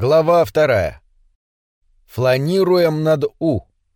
Глава 2. Фланируем над У.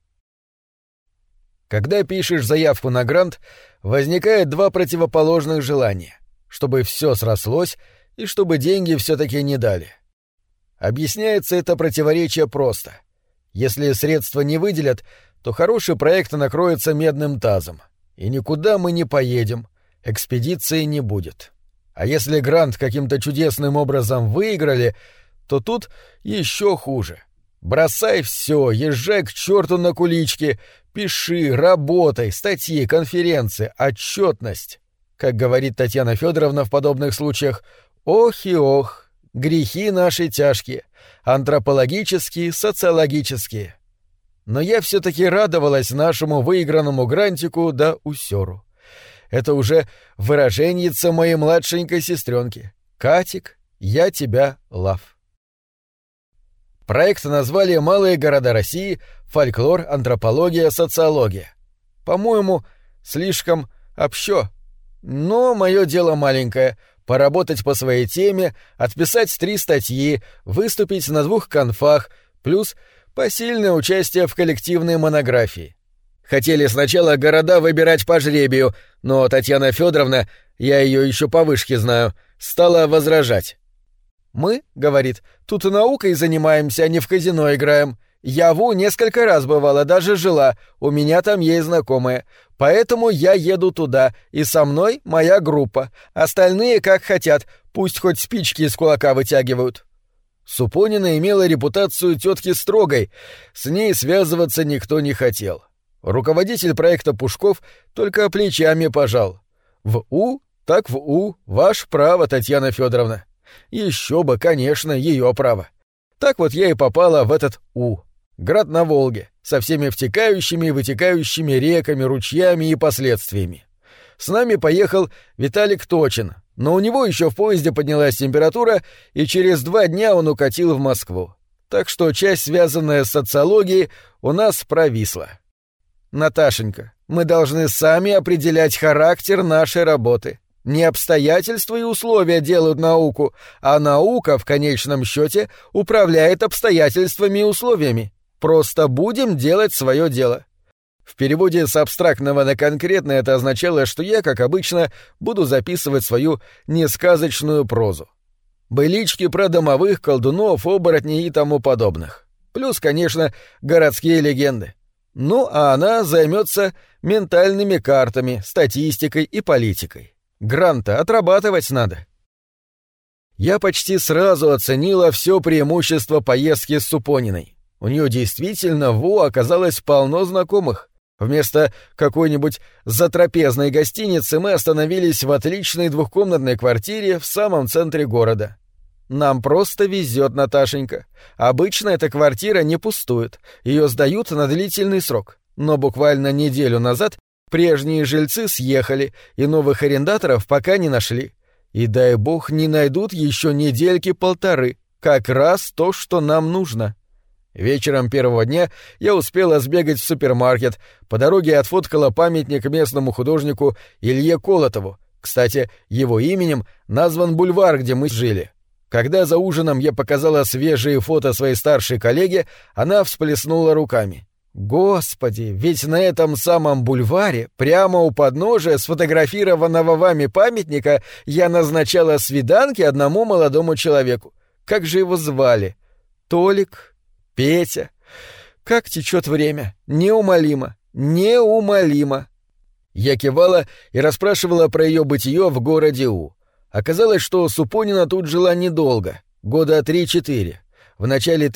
Когда пишешь заявку на грант, возникает два противоположных желания: чтобы все срослось и чтобы деньги все-таки не дали. Объясняется это противоречие просто. Если средства не выделят, то хороший проект накроется медным тазом, и никуда мы не поедем, экспедиции не будет. А если грант каким-то чудесным образом выиграли, то тут еще хуже. Бросай все, езжай к черту на кулички, пиши, работай, статьи, конференции, отчетность. Как говорит Татьяна Федоровна в подобных случаях, ох и ох, грехи наши тяжкие, антропологические, социологические. Но я все-таки радовалась нашему выигранному грантику да усеру. Это уже выраженьица моей младшенькой сестренки. Катик, я тебя лав. Проект назвали «Малые города России. Фольклор, антропология, социология». По-моему, слишком общо. Но мое дело маленькое — поработать по своей теме, отписать 3 статьи, выступить на 2 конфах, плюс посильное участие в коллективной монографии. Хотели сначала города выбирать по жребию, но Татьяна Федоровна, я ее еще по вышке знаю, стала возражать. «Мы, — говорит, — тут и наукой занимаемся, а не в казино играем. Я в У несколько раз бывала, даже жила, у меня там есть знакомые. Поэтому я еду туда, и со мной моя группа. Остальные как хотят, пусть хоть спички из кулака вытягивают». Супонина имела репутацию тетки строгой, с ней связываться никто не хотел. Руководитель проекта Пушков только плечами пожал. «В У, так в У, ваше право, Татьяна Федоровна». Еще бы, конечно, ее право. Так вот я и попала в этот У. Град на Волге, со всеми втекающими и вытекающими реками, ручьями и последствиями. С нами поехал Виталик Точин, но у него еще в поезде поднялась температура, и через 2 дня он укатил в Москву. Так что часть, связанная с социологией, у нас провисла. Наташенька, мы должны сами определять характер нашей работы. Не обстоятельства и условия делают науку, а наука, в конечном счете, управляет обстоятельствами и условиями. Просто будем делать свое дело. В переводе с абстрактного на конкретное это означало, что я, как обычно, буду записывать свою несказочную прозу. Былички про домовых, колдунов, оборотней и тому подобных. Плюс, конечно, городские легенды. Ну, а она займется ментальными картами, статистикой и политикой. Гранта отрабатывать надо. Я почти сразу оценила все преимущество поездки с Супониной. У нее действительно в У оказалось полно знакомых. Вместо какой-нибудь затрапезной гостиницы мы остановились в отличной 2-комнатной квартире в самом центре города. Нам просто везет, Наташенька. Обычно эта квартира не пустует, ее сдают на длительный срок. Но буквально неделю назад прежние жильцы съехали, и новых арендаторов пока не нашли. И дай бог не найдут еще недельки-полторы. Как раз то, что нам нужно. Вечером первого дня я успела сбегать в супермаркет, по дороге отфоткала памятник местному художнику Илье Колотову. Кстати, его именем назван бульвар, где мы жили. Когда за ужином я показала свежие фото своей старшей коллеге, она всплеснула руками. «Господи, ведь на этом самом бульваре, прямо у подножия сфотографированного вами памятника, я назначала свиданки одному молодому человеку. Как же его звали? Толик? Петя? Как течет время? Неумолимо, неумолимо!» Я кивала и расспрашивала про ее бытие в городе У. Оказалось, что Супонина тут жила недолго, года 3-4. В начале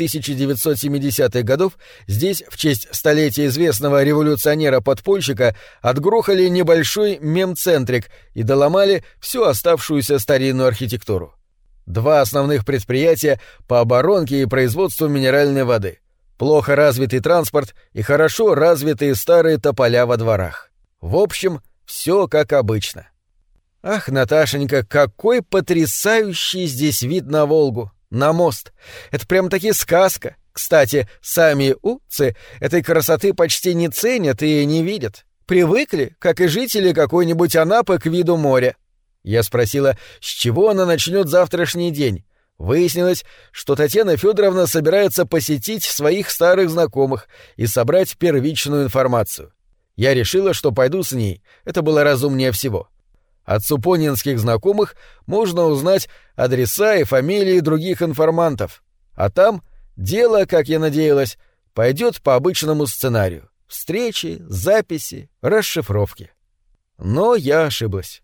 1970-х годов здесь, в честь столетия известного революционера-подпольщика, отгрохали небольшой мемцентрик и доломали всю оставшуюся старинную архитектуру. 2 основных предприятия по оборонке и производству минеральной воды, плохо развитый транспорт и хорошо развитые старые тополя во дворах. В общем, все как обычно. Ах, Наташенька, какой потрясающий здесь вид на Волгу! На мост. Это прям-таки сказка. Кстати, сами уцы этой красоты почти не ценят и не видят. Привыкли, как и жители какой-нибудь Анапы, к виду моря. Я спросила, с чего она начнет завтрашний день. Выяснилось, что Татьяна Федоровна собирается посетить своих старых знакомых и собрать первичную информацию. Я решила, что пойду с ней, это было разумнее всего. От супонинских знакомых можно узнать адреса и фамилии других информантов, а там дело, как я надеялась, пойдет по обычному сценарию: встречи, записи, расшифровки. Но я ошиблась.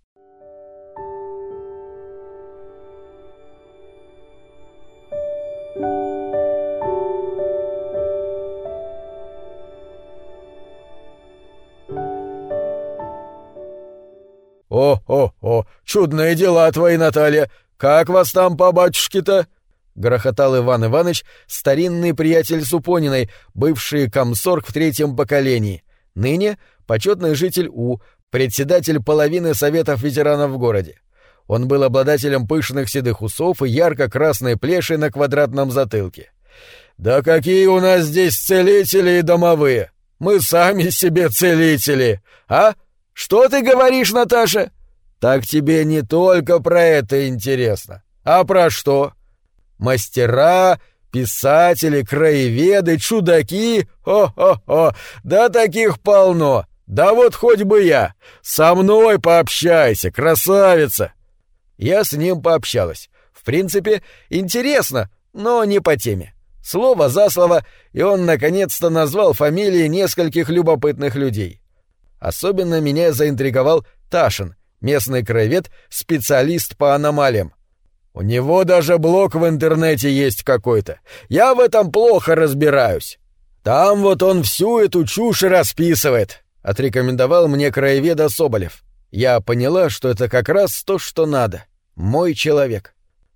«О, чудные дела твои, Наталья! Как вас там по батюшке-то?» — грохотал Иван Иваныч, старинный приятель Супониной, бывший комсорг в 3-м поколении, ныне почетный житель У, председатель половины советов ветеранов в городе. Он был обладателем пышных седых усов и ярко-красной плеши на квадратном затылке. «Да какие у нас здесь целители и домовые! Мы сами себе целители! А? Что ты говоришь, Наташа? Так тебе не только про это интересно. А про что? Мастера, писатели, краеведы, чудаки? О-хо-хо! Да таких полно! Да вот хоть бы я! Со мной пообщайся, красавица!» Я с ним пообщалась. В принципе, интересно, но не по теме. Слово за слово, и он наконец-то назвал фамилии нескольких любопытных людей. Особенно меня заинтриговал Ташин, местный краевед, специалист по аномалиям. У него даже блог в интернете есть какой-то. Я в этом плохо разбираюсь. Там вот он всю эту чушь расписывает, отрекомендовал мне краеведа Соболев. Я поняла, что это как раз то, что надо. Мой человек.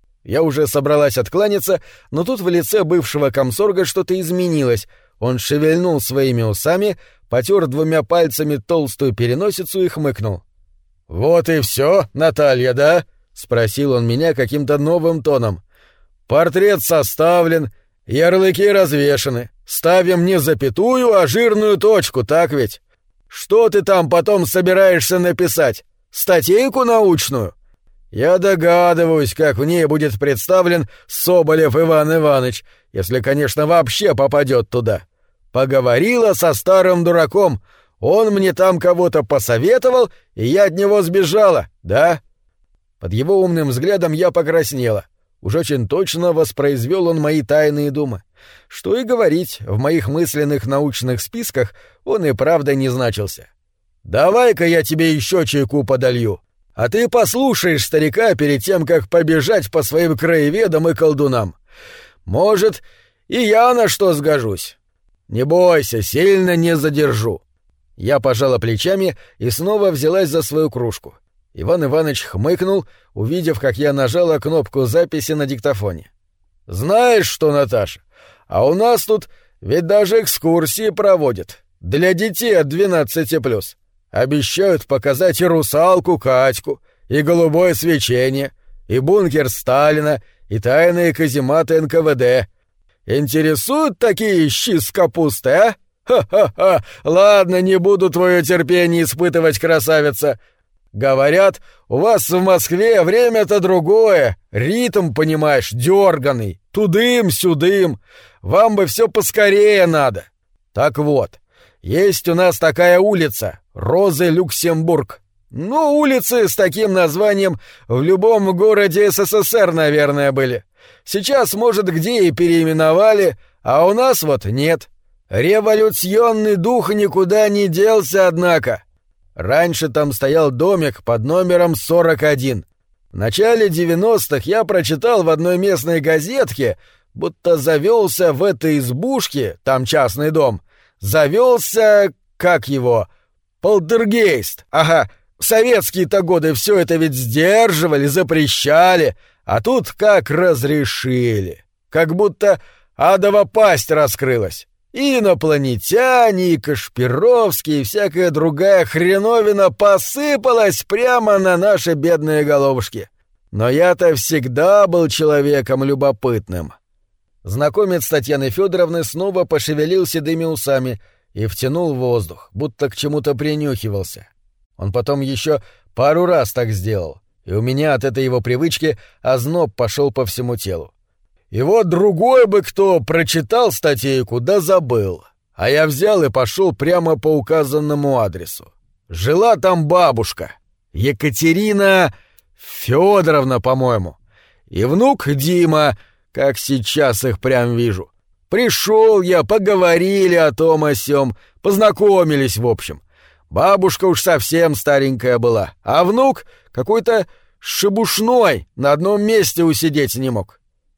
Я уже собралась откланяться, но тут в лице бывшего комсорга что-то изменилось. Он шевельнул своими усами, потер 2 пальцами толстую переносицу и хмыкнул. «Вот и все, Наталья, да?» — спросил он меня каким-то новым тоном. «Портрет составлен, ярлыки развешаны. Ставим не запятую, а жирную точку, так ведь? Что ты там потом собираешься написать? Статейку научную?» Я догадываюсь, как в ней будет представлен Соболев Иван Иваныч, если, конечно, вообще попадет туда. Поговорила со старым дураком, он мне там кого-то посоветовал, и я от него сбежала, да? Под его умным взглядом я покраснела. Уж очень точно воспроизвел он мои тайные думы. Что и говорить, в моих мысленных научных списках он и правда не значился. «Давай-ка я тебе еще чайку подолью, а ты послушаешь старика перед тем, как побежать по своим краеведам и колдунам. Может, и я на что сгожусь. Не бойся, сильно не задержу». Я пожала плечами и снова взялась за свою кружку. Иван Иваныч хмыкнул, увидев, как я нажала кнопку записи на диктофоне. «Знаешь что, Наташа, а у нас тут ведь даже экскурсии проводят. Для детей от 12+. Обещают показать и русалку Катьку, и голубое свечение, и бункер Сталина, и тайные казематы НКВД. Интересуют такие щи с капустой, а? Ха-ха-ха! Ладно, не буду твое терпение испытывать, красавица. Говорят, у вас в Москве время-то другое, ритм, понимаешь, дерганый, тудым-сюдым. Вам бы все поскорее надо. Так вот, есть у нас такая улица, Розы Люксембург. Ну, улицы с таким названием в любом городе СССР, наверное, были. Сейчас, может, где и переименовали, а у нас вот нет. Революционный дух никуда не делся, однако. Раньше там стоял домик под номером 41. В начале 90-х я прочитал в одной местной газетке, будто завелся в этой избушке, там частный дом, завелся, как его, полтергейст. Ага, в советские-то годы все это ведь сдерживали, запрещали, а тут как разрешили. Как будто адова пасть раскрылась. И инопланетяне, и Кашпировские, и всякая другая хреновина посыпалась прямо на наши бедные головушки. Но я-то всегда был человеком любопытным. Знакомец Татьяны Федоровны снова пошевелил седыми усами и втянул воздух, будто к чему-то принюхивался. Он потом еще пару раз так сделал, и у меня от этой его привычки озноб пошел по всему телу. И вот другой бы кто прочитал статейку, да забыл. А я взял и пошел прямо по указанному адресу. Жила там бабушка, Екатерина Федоровна, по-моему, и внук Дима, как сейчас их прям вижу. Пришел я, поговорили о том о сём, познакомились в общем. Бабушка уж совсем старенькая была, а внук какой-то шебушной, на одном месте усидеть не мог.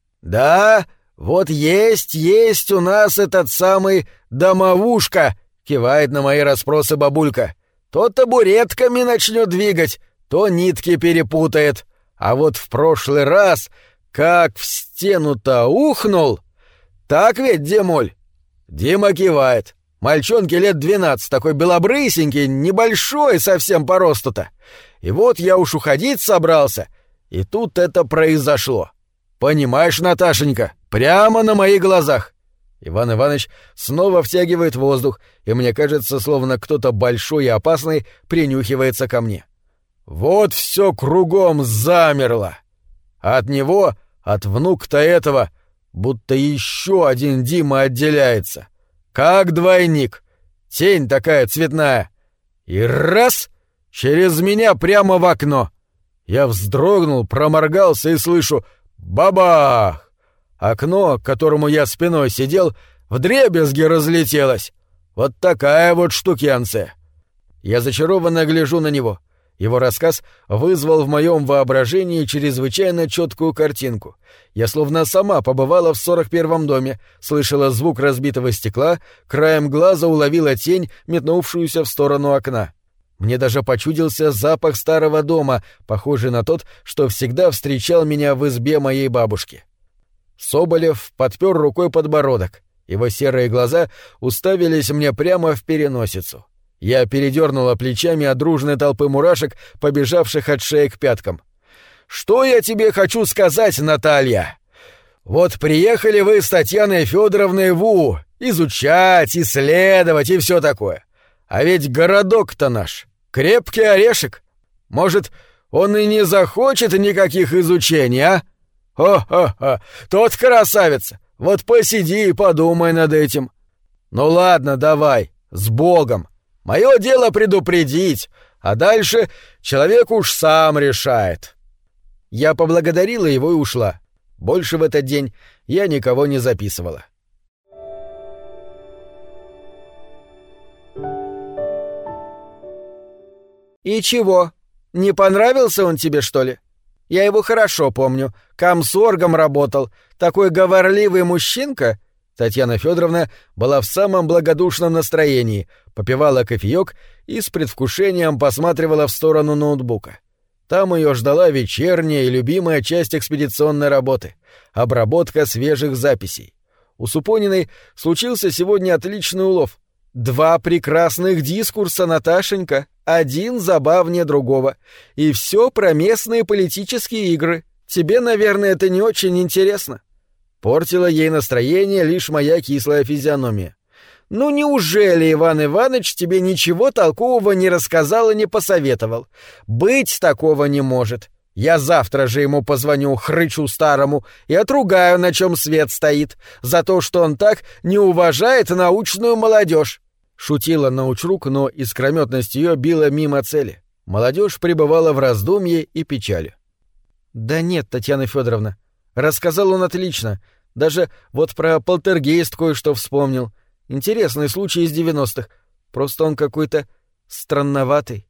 «Да, вот есть у нас этот самый домовушка», — кивает на мои расспросы бабулька. «То табуретками начнет двигать, то нитки перепутает. А вот в прошлый раз, как в стену-то ухнул... Так ведь, Демоль?» Дима кивает. Мальчонке лет 12, такой белобрысенький, небольшой совсем по росту-то. И вот я уж уходить собрался, и тут это произошло. Понимаешь, Наташенька, прямо на моих глазах. Иван Иванович снова втягивает воздух, и мне кажется, словно кто-то большой и опасный принюхивается ко мне. Вот все кругом замерло. А от него, от внука-то этого, будто еще один Дима отделяется. Как двойник. Тень такая цветная. И раз — через меня прямо в окно. Я вздрогнул, проморгался и слышу: бабах! Окно, к которому я спиной сидел, вдребезги разлетелось. Вот такая вот штукенция. Я зачарованно гляжу на него. Его рассказ вызвал в моем воображении чрезвычайно четкую картинку. Я словно сама побывала в 41-м доме, слышала звук разбитого стекла, краем глаза уловила тень, метнувшуюся в сторону окна. Мне даже почудился запах старого дома, похожий на тот, что всегда встречал меня в избе моей бабушки. Соболев подпер рукой подбородок. Его серые глаза уставились мне прямо в переносицу. Я передернула плечами от дружной толпы мурашек, побежавших от шеи к пяткам. «Что я тебе хочу сказать, Наталья? Вот приехали вы с Татьяной Федоровной в У, изучать, исследовать и все такое. А ведь городок-то наш крепкий орешек. Может, он и не захочет никаких изучений, а? О-хо-хо, тот красавец! Вот посиди и подумай над этим. Ну ладно, давай, с Богом. Мое дело предупредить, а дальше человек уж сам решает». Я поблагодарила его и ушла. Больше в этот день я никого не записывала. «И чего? Не понравился он тебе, что ли? Я его хорошо помню. Комсоргом работал. Такой говорливый мужчинка». Татьяна Федоровна была в самом благодушном настроении, попивала кофеёк и с предвкушением посматривала в сторону ноутбука. Там ее ждала вечерняя и любимая часть экспедиционной работы — обработка свежих записей. У Супониной случился сегодня отличный улов. 2 прекрасных дискурса, Наташенька, один забавнее другого. И все про местные политические игры. Тебе, наверное, это не очень интересно. Портила ей настроение лишь моя кислая физиономия. «Ну неужели Иван Иваныч тебе ничего толкового не рассказал и не посоветовал? Быть такого не может. Я завтра же ему позвоню, хрычу старому, и отругаю, на чем свет стоит, за то, что он так не уважает научную молодежь». Шутила научрук, но искрометность ее била мимо цели. Молодежь пребывала в раздумье и печали. «Да нет, Татьяна Федоровна, рассказал он отлично. Даже вот про полтергейст кое-что вспомнил. Интересный случай из 90-х. Просто он какой-то странноватый».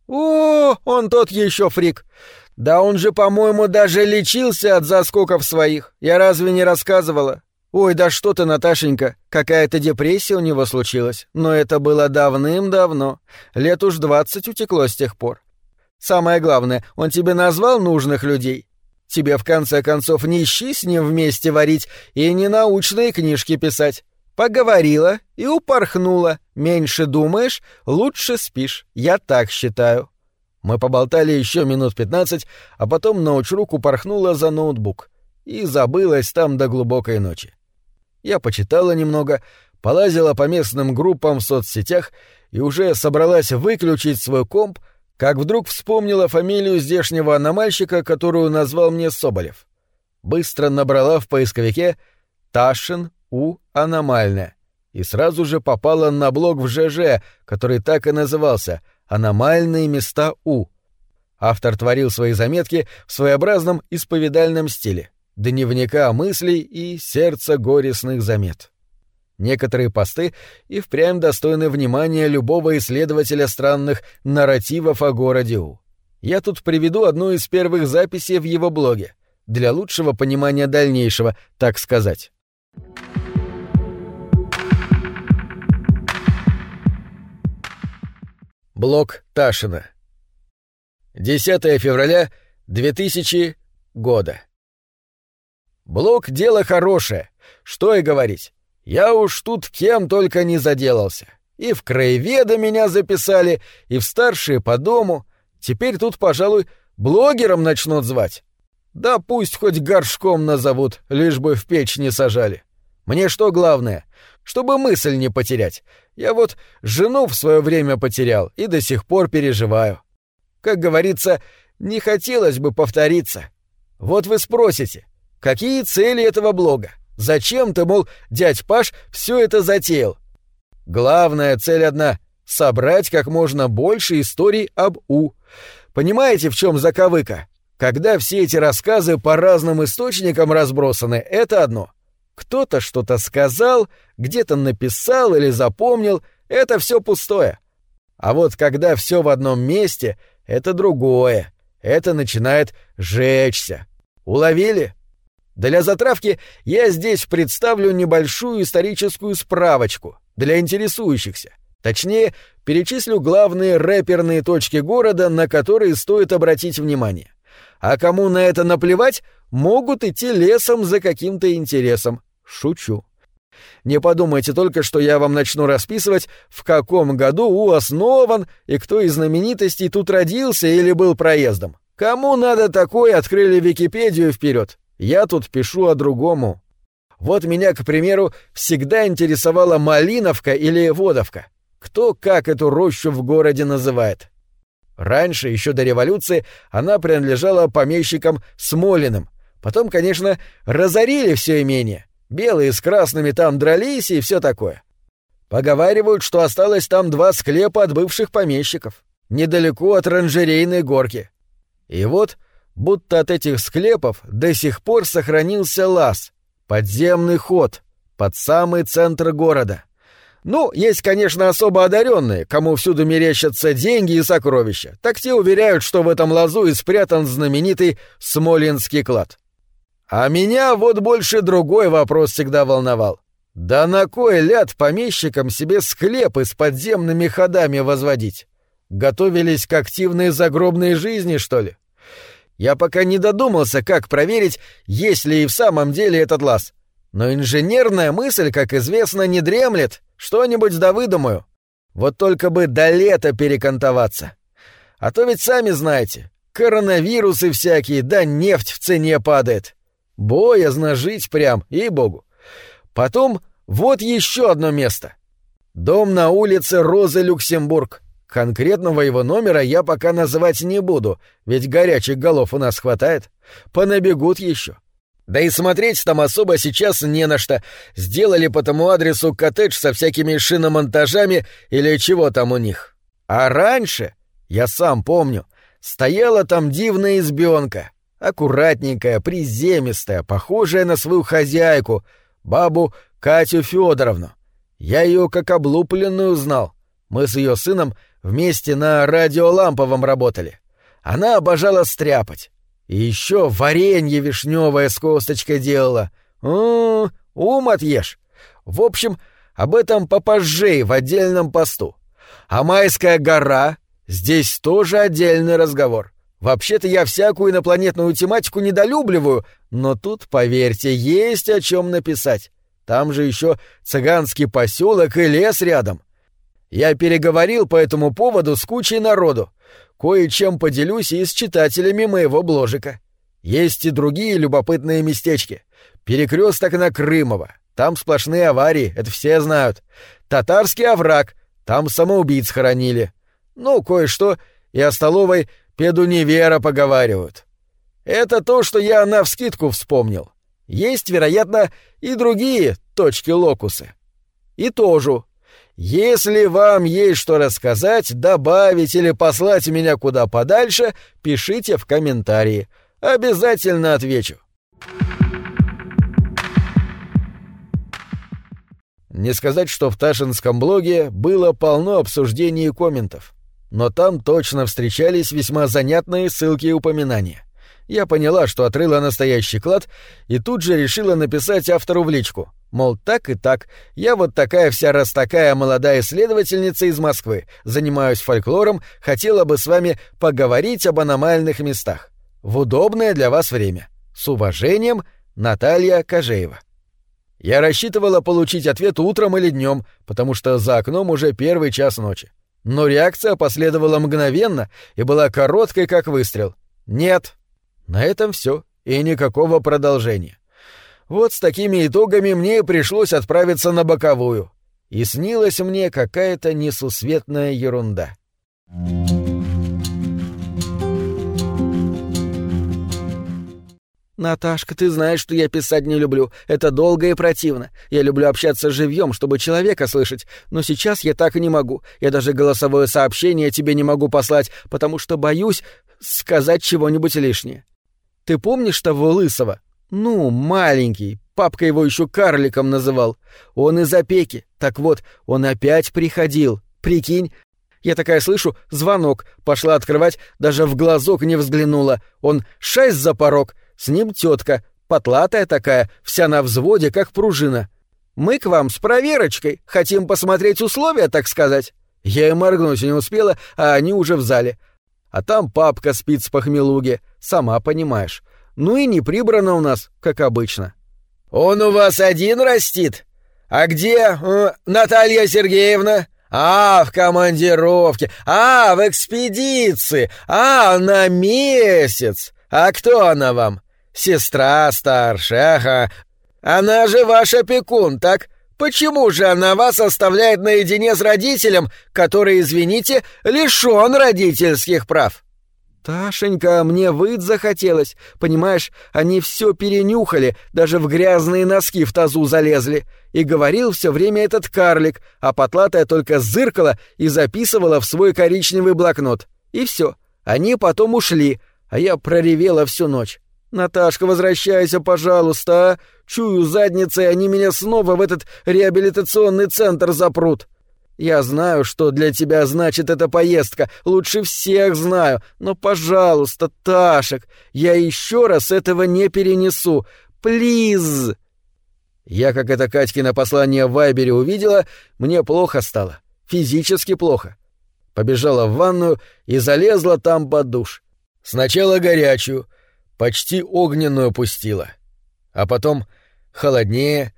«О, он тот еще фрик. Да он же, по-моему, даже лечился от заскоков своих. Я разве не рассказывала? Ой, да что ты, Наташенька, какая-то депрессия у него случилась. Но это было давным-давно. Лет уж 20 утекло с тех пор. Самое главное, он тебе назвал нужных людей? Тебе, в конце концов, не щи с ним вместе варить и не научные книжки писать. Поговорила и упорхнула. Меньше думаешь, лучше спишь. Я так считаю». Мы поболтали еще минут 15, а потом научрук упорхнула за ноутбук и забылась там до глубокой ночи. Я почитала немного, полазила по местным группам в соцсетях и уже собралась выключить свой комп, как вдруг вспомнила фамилию здешнего аномальщика, которую назвал мне Соболев. Быстро набрала в поисковике «Ташин У. Аномальная» и сразу же попала на блог в ЖЖ, который так и назывался «Аномальные места У». Автор творил свои заметки в своеобразном исповедальном стиле — дневника мыслей и сердца горестных замет. Некоторые посты и впрямь достойны внимания любого исследователя странных нарративов о городе У. Я тут приведу одну из первых записей в его блоге, для лучшего понимания дальнейшего, так сказать. Блог Ташина. 10 февраля 2000 года. Блог — дело хорошее, что и говорить. Я уж тут кем только не заделался. И в краеведа меня записали, и в старшие по дому. Теперь тут, пожалуй, блогером начнут звать. Да пусть хоть горшком назовут, лишь бы в печь не сажали. Мне что главное? Чтобы мысль не потерять. Я вот жену в свое время потерял и до сих пор переживаю. Как говорится, не хотелось бы повториться. Вот вы спросите, какие цели этого блога? Зачем ты, мол, дядь Паш, все это затеял? Главная цель одна — собрать как можно больше историй об У. Понимаете, в чем заковыка? Когда все эти рассказы по разным источникам разбросаны, это одно. Кто-то что-то сказал, где-то написал или запомнил, это все пустое. А вот когда все в одном месте, это другое. Это начинает жечься. Уловили? Для затравки я здесь представлю небольшую историческую справочку для интересующихся. Точнее, перечислю главные рэперные точки города, на которые стоит обратить внимание. А кому на это наплевать, могут идти лесом за каким-то интересом. Шучу. Не подумайте только, что я вам начну расписывать, в каком году У основан и кто из знаменитостей тут родился или был проездом. Кому надо такое, открыли Википедию вперед. Я тут пишу о другому. Вот меня, к примеру, всегда интересовала Малиновка или Водовка. Кто как эту рощу в городе называет? Раньше, еще до революции, она принадлежала помещикам Смолиным. Потом, конечно, разорили все имение. Белые с красными там дрались и все такое. Поговаривают, что осталось там 2 склепа от бывших помещиков, недалеко от оранжерейной горки. И вот, будто от этих склепов до сих пор сохранился лаз, подземный ход, под самый центр города. Ну, есть, конечно, особо одаренные, кому всюду мерещатся деньги и сокровища. Так те уверяют, что в этом лазу и спрятан знаменитый Смолинский клад. А меня вот больше другой вопрос всегда волновал. Да на кой ляд помещикам себе склепы с подземными ходами возводить? Готовились к активной загробной жизни, что ли? Я пока не додумался, как проверить, есть ли и в самом деле этот лаз. Но инженерная мысль, как известно, не дремлет. Что-нибудь да выдумаю. Вот только бы до лета перекантоваться. А то ведь сами знаете, коронавирусы всякие, да нефть в цене падает. Боязно жить прям, ей-богу. Потом вот еще одно место. Дом на улице Розы Люксембург. Конкретного его номера я пока называть не буду, ведь горячих голов у нас хватает. Понабегут еще. Да и смотреть там особо сейчас не на что. Сделали по тому адресу коттедж со всякими шиномонтажами или чего там у них. А раньше, я сам помню, стояла там дивная избенка. Аккуратненькая, приземистая, похожая на свою хозяйку, бабу Катю Федоровну. Я ее как облупленную знал. Мы с ее сыном вместе на радиоламповом работали. Она обожала стряпать. И еще варенье вишневое с косточкой делала. Ум отъешь. В общем, об этом попозже в отдельном посту. А Майская гора — здесь тоже отдельный разговор. Вообще-то я всякую инопланетную тематику недолюбливаю, но тут, поверьте, есть о чем написать. Там же еще цыганский поселок и лес рядом. Я переговорил по этому поводу с кучей народу. Кое-чем поделюсь и с читателями моего бложика. Есть и другие любопытные местечки. Перекресток на Крымова. Там сплошные аварии, это все знают. Татарский овраг. Там самоубийц хоронили. Ну, кое-что и о столовой Педунивера поговаривают. Это то, что я навскидку вспомнил. Есть, вероятно, и другие точки-локусы. И тоже. Если вам есть что рассказать, добавить или послать меня куда подальше, пишите в комментарии. Обязательно отвечу. Не сказать, что в Ташинском блоге было полно обсуждений и комментов, но там точно встречались весьма занятные ссылки и упоминания. Я поняла, что отрыла настоящий клад, и тут же решила написать автору в личку. Мол, так и так, я вот такая вся раз такая молодая исследовательница из Москвы, занимаюсь фольклором, хотела бы с вами поговорить об аномальных местах. В удобное для вас время. С уважением, Наталья Кожеева. Я рассчитывала получить ответ утром или днем, потому что за окном уже 1 час ночи. Но реакция последовала мгновенно и была короткой, как выстрел. Нет. На этом все, и никакого продолжения. Вот с такими итогами мне и пришлось отправиться на боковую. И снилась мне какая-то несусветная ерунда. «Наташка, ты знаешь, что я писать не люблю. Это долго и противно. Я люблю общаться живьем, чтобы человека слышать. Но сейчас я так и не могу. Я даже голосовое сообщение тебе не могу послать, потому что боюсь сказать чего-нибудь лишнее. Ты помнишь того лысого? Ну, маленький. Папка его еще карликом называл. Он из опеки. Так вот, он опять приходил. Прикинь. Я такая слышу, звонок. Пошла открывать, даже в глазок не взглянула. Он шесть за порог. С ним тетка, потлатая такая, вся на взводе, как пружина. Мы к вам с проверочкой, хотим посмотреть условия, так сказать. Я и моргнуть не успела, а они уже в зале. А там папка спит с похмелуги, сама понимаешь. Ну и не прибрано у нас, как обычно. Он у вас один растит? А где Наталья Сергеевна? А, в командировке. А, в экспедиции. А, на месяц. А кто она вам? Сестра старшая, ага. Она же ваш опекун, так? Почему же она вас оставляет наедине с родителем, который, извините, лишён родительских прав? Ташенька, мне выть захотелось. Понимаешь, они всё перенюхали, даже в грязные носки в тазу залезли. И говорил всё время этот карлик, а потлатая только зыркала и записывала в свой коричневый блокнот. И всё. Они потом ушли, а я проревела всю ночь. «Наташка, возвращайся, пожалуйста, а? Чую задницей, они меня снова в этот реабилитационный центр запрут. Я знаю, что для тебя значит эта поездка, лучше всех знаю, но, пожалуйста, Ташек, я еще раз этого не перенесу. Плиз!» Я, как это Катькино послание в Вайбере увидела, мне плохо стало, физически плохо. Побежала в ванную и залезла там под душ. Сначала горячую, почти огненную пустила, а потом холоднее,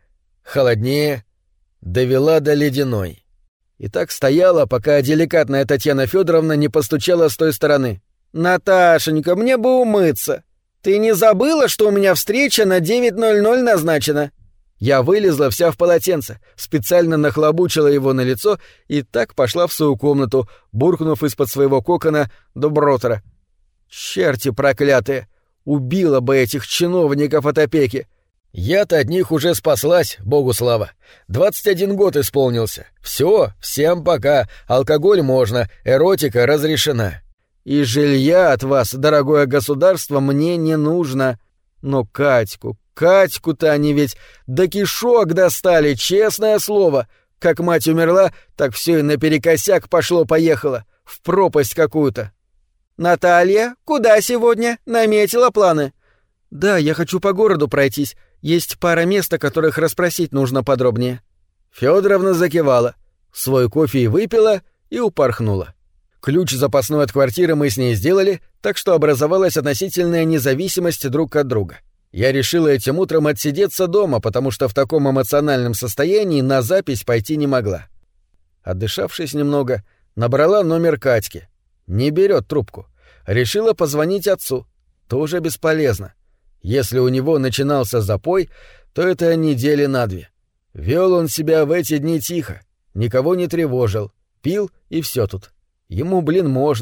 довела до ледяной. И так стояла, пока деликатная Татьяна Федоровна не постучала с той стороны. «Наташенька, мне бы умыться. Ты не забыла, что у меня встреча на 9:00 назначена?» Я вылезла вся в полотенце, специально нахлобучила его на лицо и так пошла в свою комнату, буркнув из-под своего кокона добротера. «Черти проклятые! Убила бы этих чиновников от опеки! Я-то от них уже спаслась, богу слава. 21 год исполнился. Все, всем пока. Алкоголь можно, эротика разрешена. И жилья от вас, дорогое государство, мне не нужно. Но Катьку-то они ведь до кишок достали, честное слово. Как мать умерла, так все и наперекосяк пошло-поехало. В пропасть какую-то. «Наталья, куда сегодня? Наметила планы?» «Да, я хочу по городу пройтись. Есть пара мест, о которых расспросить нужно подробнее». Фёдоровна закивала, свой кофе и выпила и упорхнула. Ключ запасной от квартиры мы с ней сделали, так что образовалась относительная независимость друг от друга. Я решила этим утром отсидеться дома, потому что в таком эмоциональном состоянии на запись пойти не могла. Отдышавшись немного, набрала номер Катьки. Не берет трубку. Решила позвонить отцу. Тоже бесполезно. Если у него начинался запой, то это недели на 2. Вел он себя в эти дни тихо, никого не тревожил, пил и все тут. Ему, можно,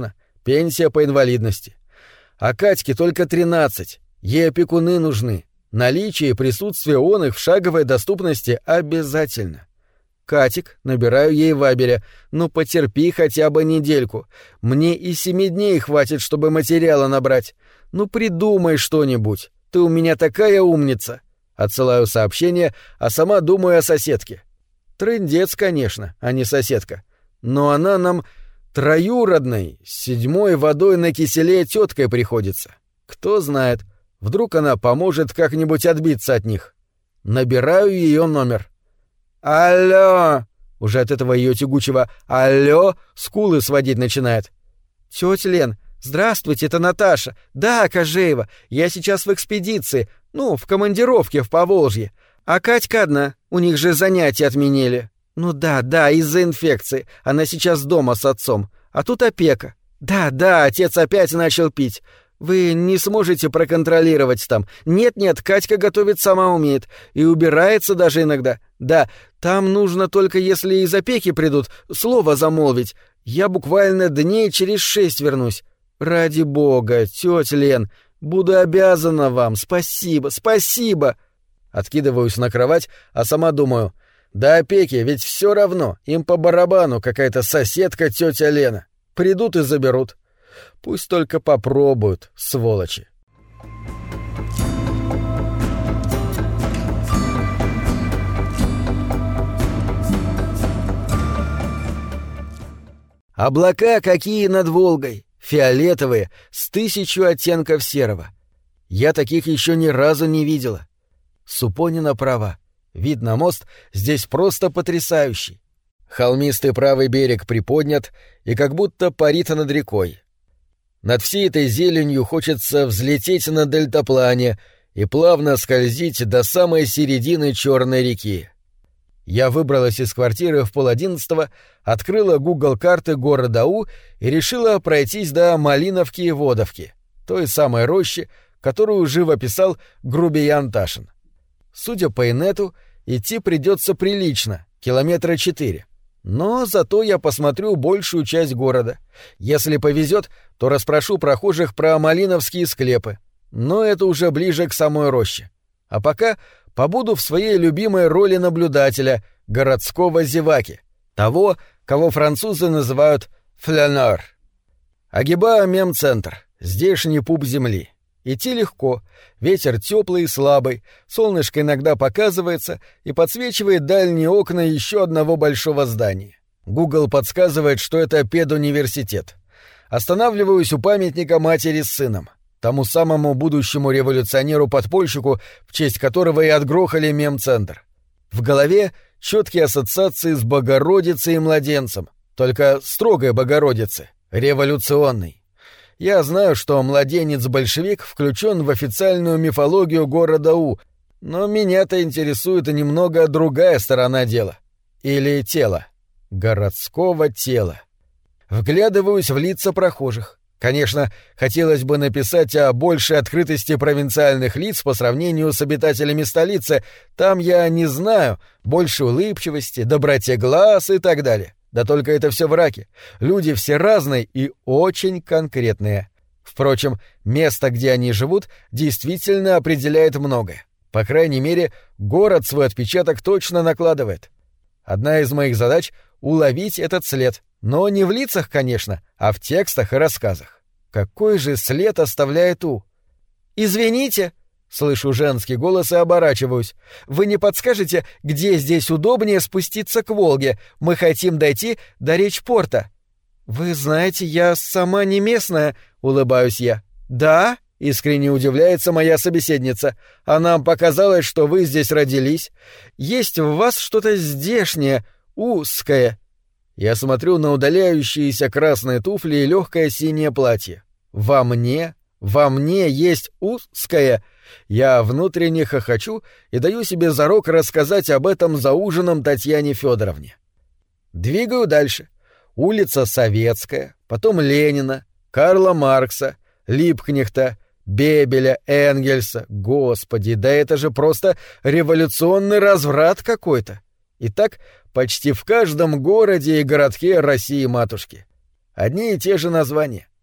пенсия по инвалидности. А Катьке только 13, ей опекуны нужны. Наличие и присутствие он их в шаговой доступности обязательно. Катик, набираю ей вайберя. Ну потерпи хотя бы недельку. Мне и 7 дней хватит, чтобы материала набрать. Ну придумай что-нибудь. Ты у меня такая умница. Отсылаю сообщение, а сама думаю о соседке. Трындец, конечно, а не соседка. Но она нам троюродной, с 7-й водой на киселе теткой приходится. Кто знает, вдруг она поможет как-нибудь отбиться от них. Набираю ее номер. «Алло!» Уже от этого ее тягучего «алло» скулы сводить начинает. «Тётя Лен, здравствуйте, это Наташа. Да, Кожеева, я сейчас в экспедиции, в командировке в Поволжье. А Катька одна, у них же занятия отменили. Ну да, из-за инфекции. Она сейчас дома с отцом. А тут опека. Да, отец опять начал пить. Вы не сможете проконтролировать там. Нет, Катька готовить сама умеет. И убирается даже иногда. Да, там нужно только, если из опеки придут, слово замолвить. Я буквально дней через 6 вернусь. Ради бога, тётя Лен, буду обязана вам. Спасибо. Откидываюсь на кровать, а сама думаю, до опеки ведь все равно, им по барабану какая-то соседка тётя Лена. Придут и заберут. Пусть только попробуют, сволочи. Облака какие над Волгой, фиолетовые, с 1000 оттенков серого. Я таких еще ни разу не видела. Супонина права. Вид на мост здесь просто потрясающий. Холмистый правый берег приподнят и как будто парит над рекой. Над всей этой зеленью хочется взлететь на дельтаплане и плавно скользить до самой середины Черной реки. Я выбралась из квартиры в 10:30, открыла Google карты города У и решила пройтись до Малиновки и Водовки, той самой рощи, которую живо писал Грубиян Ташин. Судя по инету, идти придется прилично, 4 километра. Но зато я посмотрю большую часть города. Если повезет, то расспрошу прохожих про малиновские склепы. Но это уже ближе к самой роще. А пока побуду в своей любимой роли наблюдателя, городского зеваки, того, кого французы называют «флâneur». Огибаю мемцентр, здешний пуп земли. Идти легко, ветер теплый и слабый, солнышко иногда показывается и подсвечивает дальние окна еще одного большого здания. Google подсказывает, что это педуниверситет. Останавливаюсь у памятника матери с сыном, тому самому будущему революционеру-подпольщику, в честь которого и отгрохали мемцентр. В голове четкие ассоциации с Богородицей и младенцем, только строгой Богородицы, революционной. Я знаю, что младенец-большевик включен в официальную мифологию города У, но меня-то интересует немного другая сторона дела. Или тела. Городского тела. Вглядываюсь в лица прохожих. Конечно, хотелось бы написать о большей открытости провинциальных лиц по сравнению с обитателями столицы. Там я не знаю, больше улыбчивости, доброте глаз и так далее. Да только это все враки. Люди все разные и очень конкретные. Впрочем, место, где они живут, действительно определяет многое. По крайней мере, город свой отпечаток точно накладывает. Одна из моих задач — уловить этот след. Но не в лицах, конечно, а в текстах и рассказах. Какой же след оставляет У? «Извините!» — слышу женский голос и оборачиваюсь. «Вы не подскажете, где здесь удобнее спуститься к Волге? Мы хотим дойти до речпорта». «Вы знаете, я сама не местная», — улыбаюсь я. «Да?» — искренне удивляется моя собеседница. «А нам показалось, что вы здесь родились. Есть в вас что-то здешнее, узкое». Я смотрю на удаляющиеся красные туфли и легкое синее платье. Во мне есть узкое. Я внутренне хохочу и даю себе зарок рассказать об этом за ужином Татьяне Федоровне. Двигаю дальше. Улица Советская, потом Ленина, Карла Маркса, Липкнехта, Бебеля, Энгельса. Господи, да это же просто революционный разврат какой-то. И так почти в каждом городе и городке России-матушки. Одни и те же названия.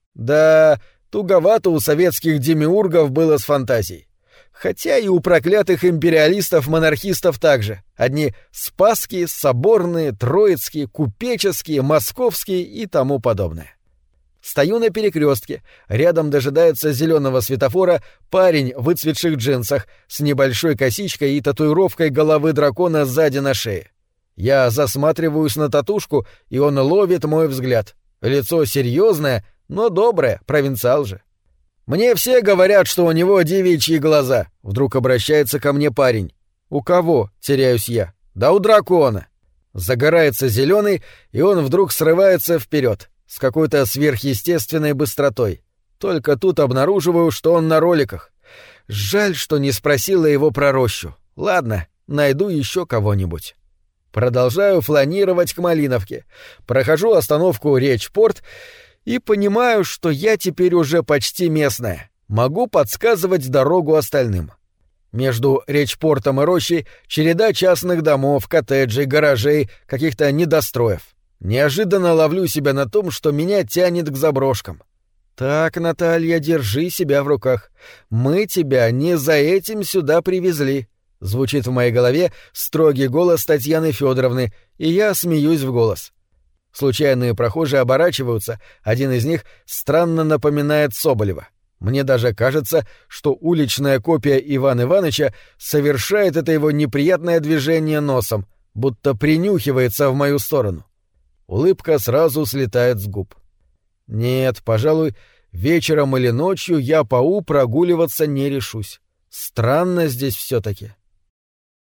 Да, туговато у советских демиургов было с фантазией. Хотя и у проклятых империалистов-монархистов также. Одни спасские, соборные, троицкие, купеческие, московские и тому подобное. Стою на перекрестке, рядом дожидается зеленого светофора парень в выцветших джинсах с небольшой косичкой и татуировкой головы дракона сзади на шее. Я засматриваюсь на татушку, и он ловит мой взгляд. Лицо серьезное, но доброе, провинциал же. «Мне все говорят, что у него девичьи глаза», — вдруг обращается ко мне парень. «У кого?» — теряюсь я. «Да у дракона». Загорается зеленый, и он вдруг срывается вперед с какой-то сверхъестественной быстротой. Только тут обнаруживаю, что он на роликах. Жаль, что не спросила его про рощу. Ладно, найду еще кого-нибудь. Продолжаю фланировать к Малиновке. Прохожу остановку Речпорт и понимаю, что я теперь уже почти местная. Могу подсказывать дорогу остальным. Между Речпортом и рощей череда частных домов, коттеджей, гаражей, каких-то недостроев. Неожиданно ловлю себя на том, что меня тянет к заброшкам. «Так, Наталья, держи себя в руках. Мы тебя не за этим сюда привезли», — звучит в моей голове строгий голос Татьяны Федоровны, и я смеюсь в голос. Случайные прохожие оборачиваются, один из них странно напоминает Соболева. Мне даже кажется, что уличная копия Ивана Иваныча совершает это его неприятное движение носом, будто принюхивается в мою сторону. Улыбка сразу слетает с губ. Нет, пожалуй, вечером или ночью я по У прогуливаться не решусь. Странно здесь все-таки.